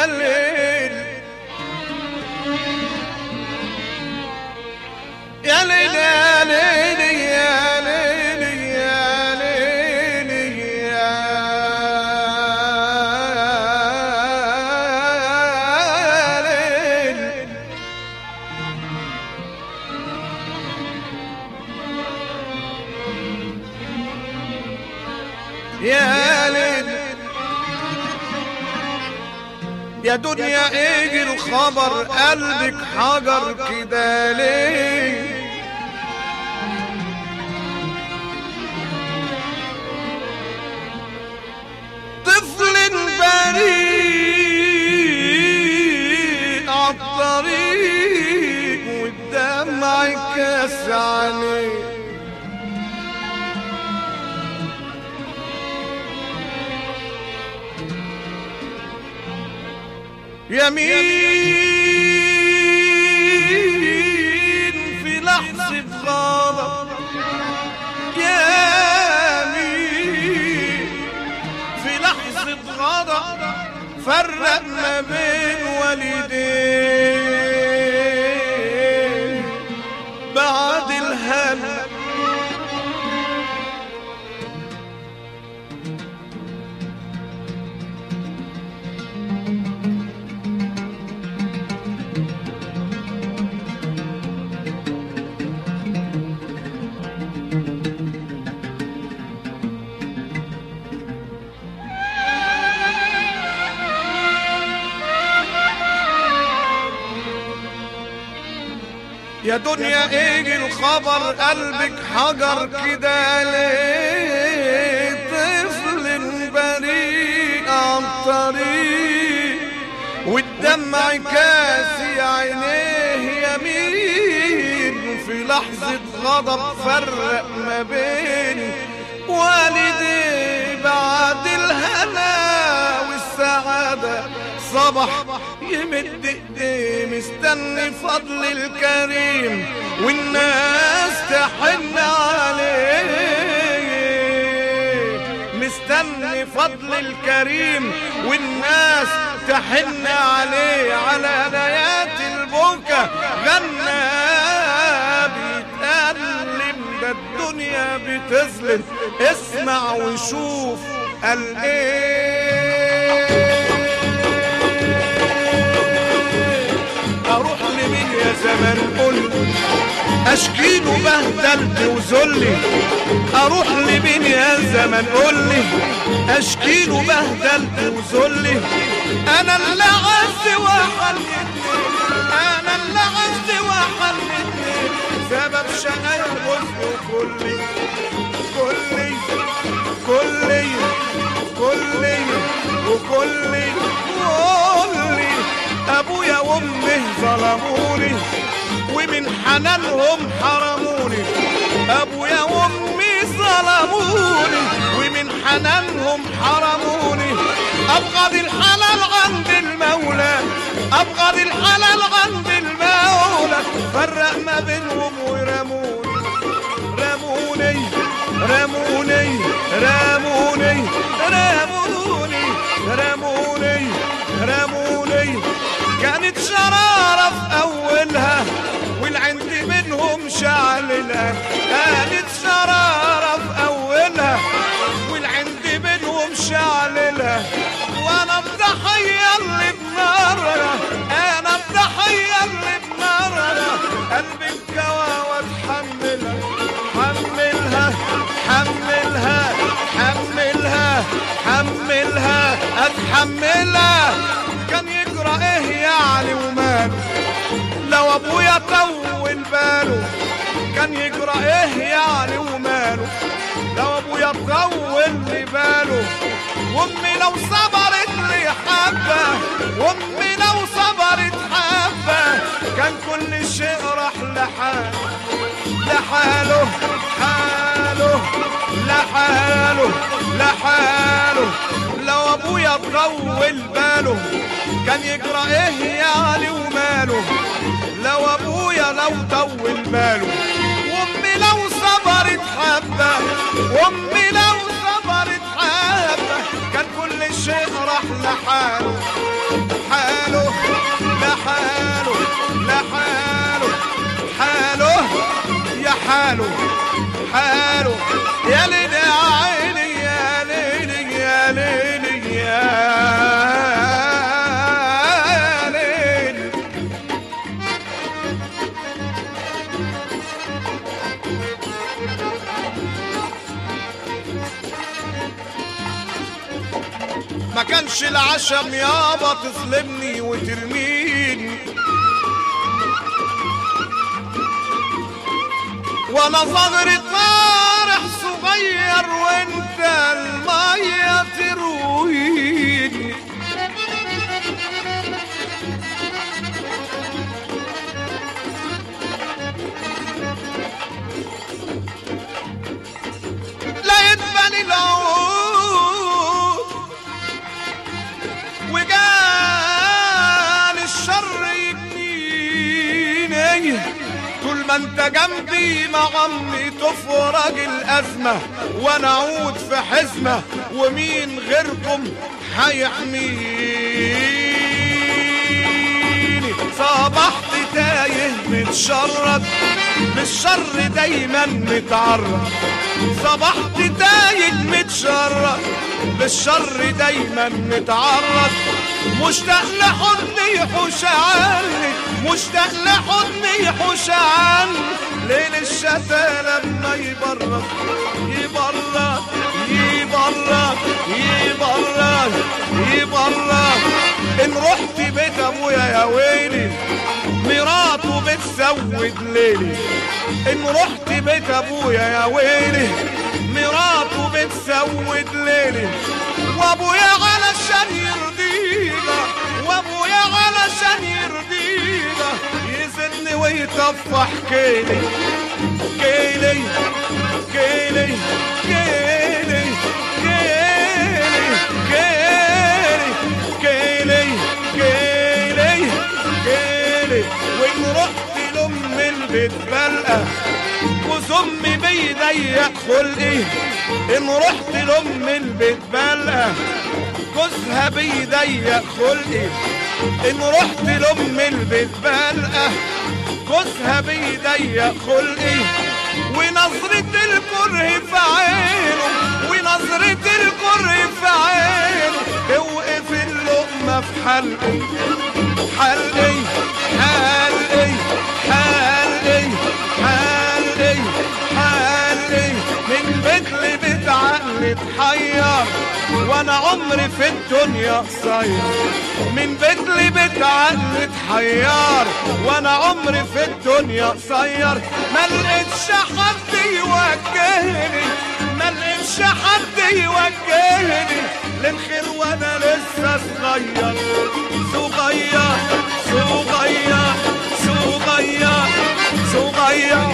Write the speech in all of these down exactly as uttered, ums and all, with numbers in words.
يا ليل يا ليل يا ليل يا ليل يا ليل يا ليل يا دنيا ايه الخبر قلبك حجر كده ليه طفل بريء عالطريق والدمع كاس عليه يمين في لحظة غضب يمين في لحظة غضب فرق ما بين والدين بعد الهنا يا دنيا ايه الخبر قلبك حجر كده ليه طفل بريء عالطريق والدمع كاسي عينيه يمين في لحظة غضب فرق ما بين والديه بعد الهنا والسعادة صبح يمد ايديه مستني فضل الكريم والناس تحن عليه مستني فضل الكريم والناس تحن عليه على ليات البكا غنى بيتألم ده الدنيا بتظلم اسمع وشوف قال ايه اروح لمين يا زمان قل اشكيله بهدلت وذلي اروح لمين يا زمان قل لي اشكيله بهدلت وذلي انا اللي عز وحلتني انا اللي عز وحلتني سبب شقايا الغزل كلي كلي كلي كلي وكلي كلي ابويا وامي ظلموني ومن حنانهم حرموني ابويا وامي ظلموني ومن حنانهم حرموني ابغض الحلال عند المولى ابغض الحلال عند المولى فرق ما بينهم ورموني رموني رموني رموني رموني رموني رموني كانت شرارة في أولها والعند منهم شعللها كانت شرارة في أولها والعند منهم شعللها وأنا الضحية اللي بنارها أنا الضحية اللي بنارها قلبي انكوى واتحملها حملها حملها حملها حملها اتحملها كان يجرى ايه يعني وماله لو ابويا طول باله كان يجرى ايه يعني وماله لو ابويا طول لي باله وامي لو صبرت لي حبه وامي لو صبرت حبه كان كل شيء راح لحاله لحاله حاله لحاله لحاله لو ابويا طول باله كان يجرى ايه يعني وماله لو ابويا لو طول باله وامي لو صبرت حبه وامي لو صبرت حبه كان كل شيء راح لحاله حاله حاله يا ليل يا عيني يا ليل يا ليل يا ليل. ما كانش العشم يابا تظلمني وترميني وانا صغري طارح صغير وانت المية ترويني. لا يدفن العود وجان الشر يجنيني طول ما انت جنبي مع عمي تفرج الازمه وانا اعود في حزمه ومين غيركم هيحميني. صبحت تايه متشرد بالشر دايما متعرض. صبحت تايه متشرد بالشر دايما متعرض. مشتاق لحضني يحوش عني مشتاق لحضني يحوش عني. ليل الشتا لما يبرد يبرد يبرد يبرد يبرد. ان رحت بيت ابويا يا ويلي مراته بتسود ليلي. ان رحت بيت ابويا يا ويلي مراته بتسود ليلي. وابويا علشان يرضينا وابويا علشان يرضينا يزني ويطفح كيلي كيلي كيلي كيلي كيلي كيلي كيلي كيلي كيلي. وان رحت لام البيت بلقى وزمي بيضيق خلقي. ان رحت لام البيت بلقى جوزها بيضيق خلقي. ان رحت لام البيت بلقى جوزها بيضيق خلقي. ونظرة الكره في عينه ونظرة الكره في عينه توقف اللقمة في حلقي حلقي حلقي حلقي حلقي حلقي. من بيت لبيت عقلي اتحير وانا عمري في الدنيا قصير. من بيت لبيت عقلي اتحير وانا عمري في الدنيا قصير. ما لقيتش حد يوجهني ما لقيتش حد يوجهني للخير وانا لسه صغير صغير صغير صغير صغير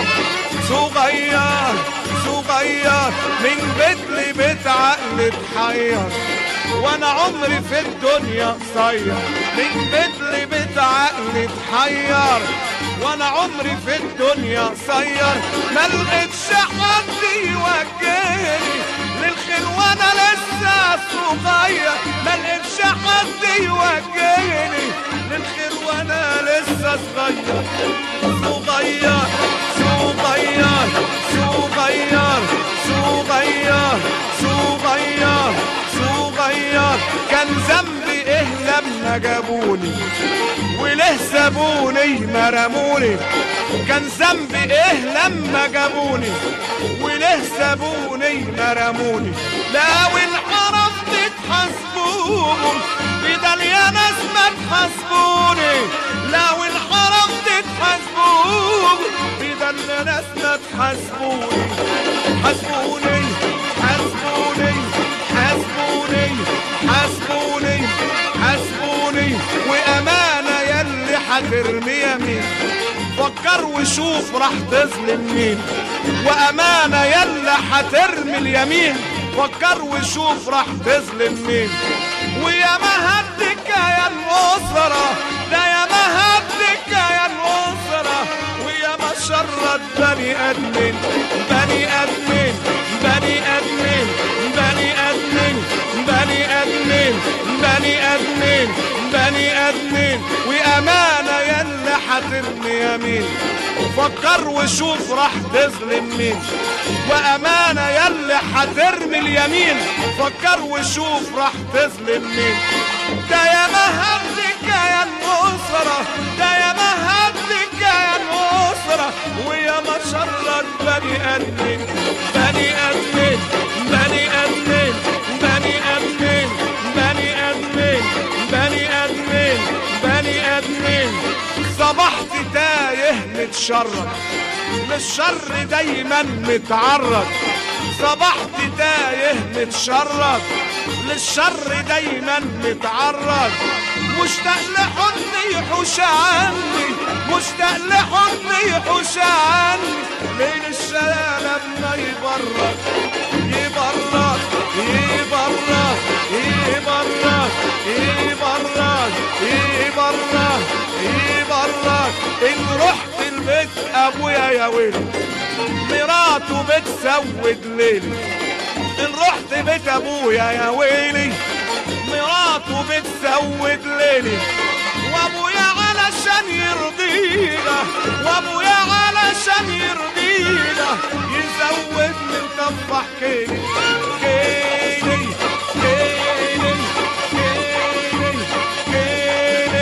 صغير صغير. من بيت لبيت عقلي اتحير وانا عمري في الدنيا قصير. من بيت لبيت عقلي اتحير وانا عمري في الدنيا قصير. ما لقيتش حد يوجهني للخير وانا لسه صغير. ما لقيتش حد يوجهني للخير وانا لسه صغير صغير صغير صغير صغير صغير صغير. كان ذنبي ايه لما جابوني وليه سابوني ما رموني. كان ذنبي ايه لما جابوني وليه سابوني ما رموني. لو انحرفت تحاسبوهم بدل يا ناس ما تحاسبوني. لو انحرفت تحاسبوهم بدل يا ناس ما تحاسبوني. حاسبوني حاسبوني حاسبوني حاسبوني حاسبوني. وامانه يلي حترمي يمين فكر وشوف راح تظلم مين. وامانه يلي حترمي اليمين فكر وشوف راح تظلم مين. ويا ما هدك يا الاسره ده يا ما هدك يا الاسره. ويا ما شرد بني ادمين بني ادمين بني ادمين بني ادمين بني ادمين بني ادمين بني ادمين. وامانه يلي هترمي يمين، فكر وشوف راح تظلم مين. وامانه يلي هترمي اليمين، فكر وشوف راح تظلم مين. ده يا مهدك يا النصرة، ده يا مهدك يا النصرة، ويا ما شرك بني ادمين، بني ادمين، بني ادمين، بني ادمين، بني ادمين، بني ادمين، بني ادمين. صبحت تايه متشرد، للشر دايما متعرض. صبحت تايه متشرد، للشر دايما متعرض. مشتاق لحضن يحوش عني، مشتاق لحضن يحوش عني. ليل الشلالة ما يبرد، يبرد يبرد يبرد يبرد يبرد يبرد. إن رحت البيت أبويا يا ويلي، مراته بتسود ليلي. إن رحت بيت أبويا يا ويلي، مراته بتسود ليلي. وأبويا علشان يرضينا، وأبويا علشان يرضينا، يزودني وطفح كيلي كيلي كيلي كيلي كيلي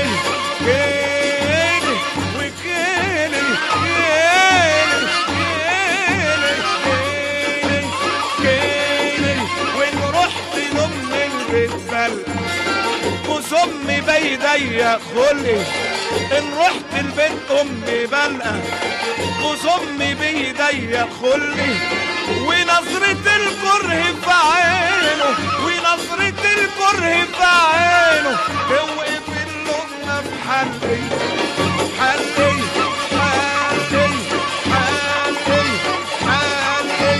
كيلي وكيلي كيلي كيلي كيلي كيلي. وإن رحت لأم البيت بلقى جوز أمي بيديا خلي. إن رحت البيت أمي بلقى جوز أمي بيديا خلي. ونظرة الكره في عينه، ونظرة الكره في عينه، توقف اللقمة في حلي حلي حلي حلي حلي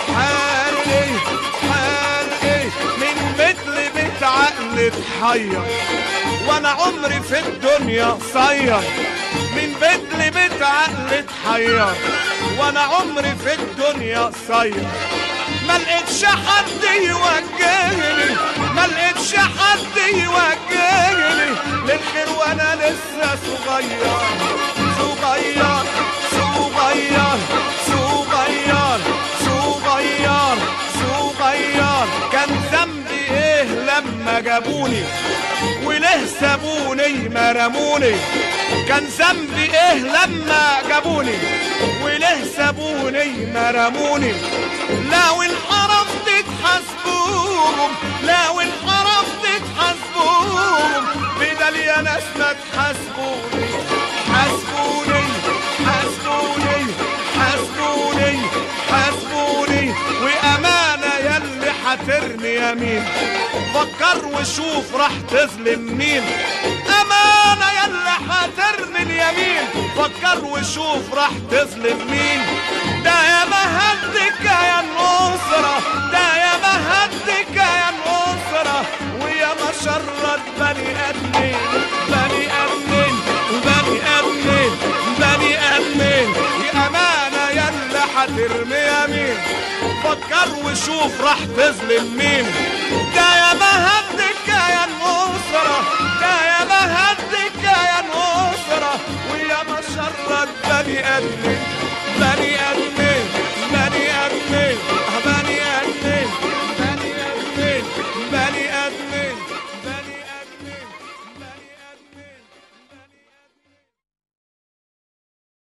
حلي حلي. من مثل بيت عقل اتحير، وانا عمري في الدنيا قصير. من بيت لبيت عقل اتحير، وانا عمري في الدنيا قصير. ما لقيتش حد يوجهني، ما لقيتش حد يوجهني للخير وانا لسه صغير صغير صغير صغير صغير صغير. كان ذنبي ايه لما جابوني، وليه سابوني ما رموني. كان ذنبي ايه لما جابوني، وليه سابوني ما رموني. لو انحرفت تحاسبوهم، لو انحرفت تحاسبوهم، بدل يا ناس ما تحاسبوني. حاسبوني حاسبوني حاسبوني حاسبوني. وامانه يلي هترمي يمين، فكر وشوف راح تظلم مين. امانه يلي هترمي اليمين، فكر وشوف راح تظلم مين. ده يا مهدك يا النصرة، ده يا مهدك يا النصرة، ويا ما شرد بني ادمين، بني ادمين، بني ادمين، بني ادمين. يا امانه يلي هترمي يمين، فكر وشوف راح تظلم مين. ده يا مهدك يا النصرة، ده يا مهدك يا النصرة، ويا ما شرد بني ادمين.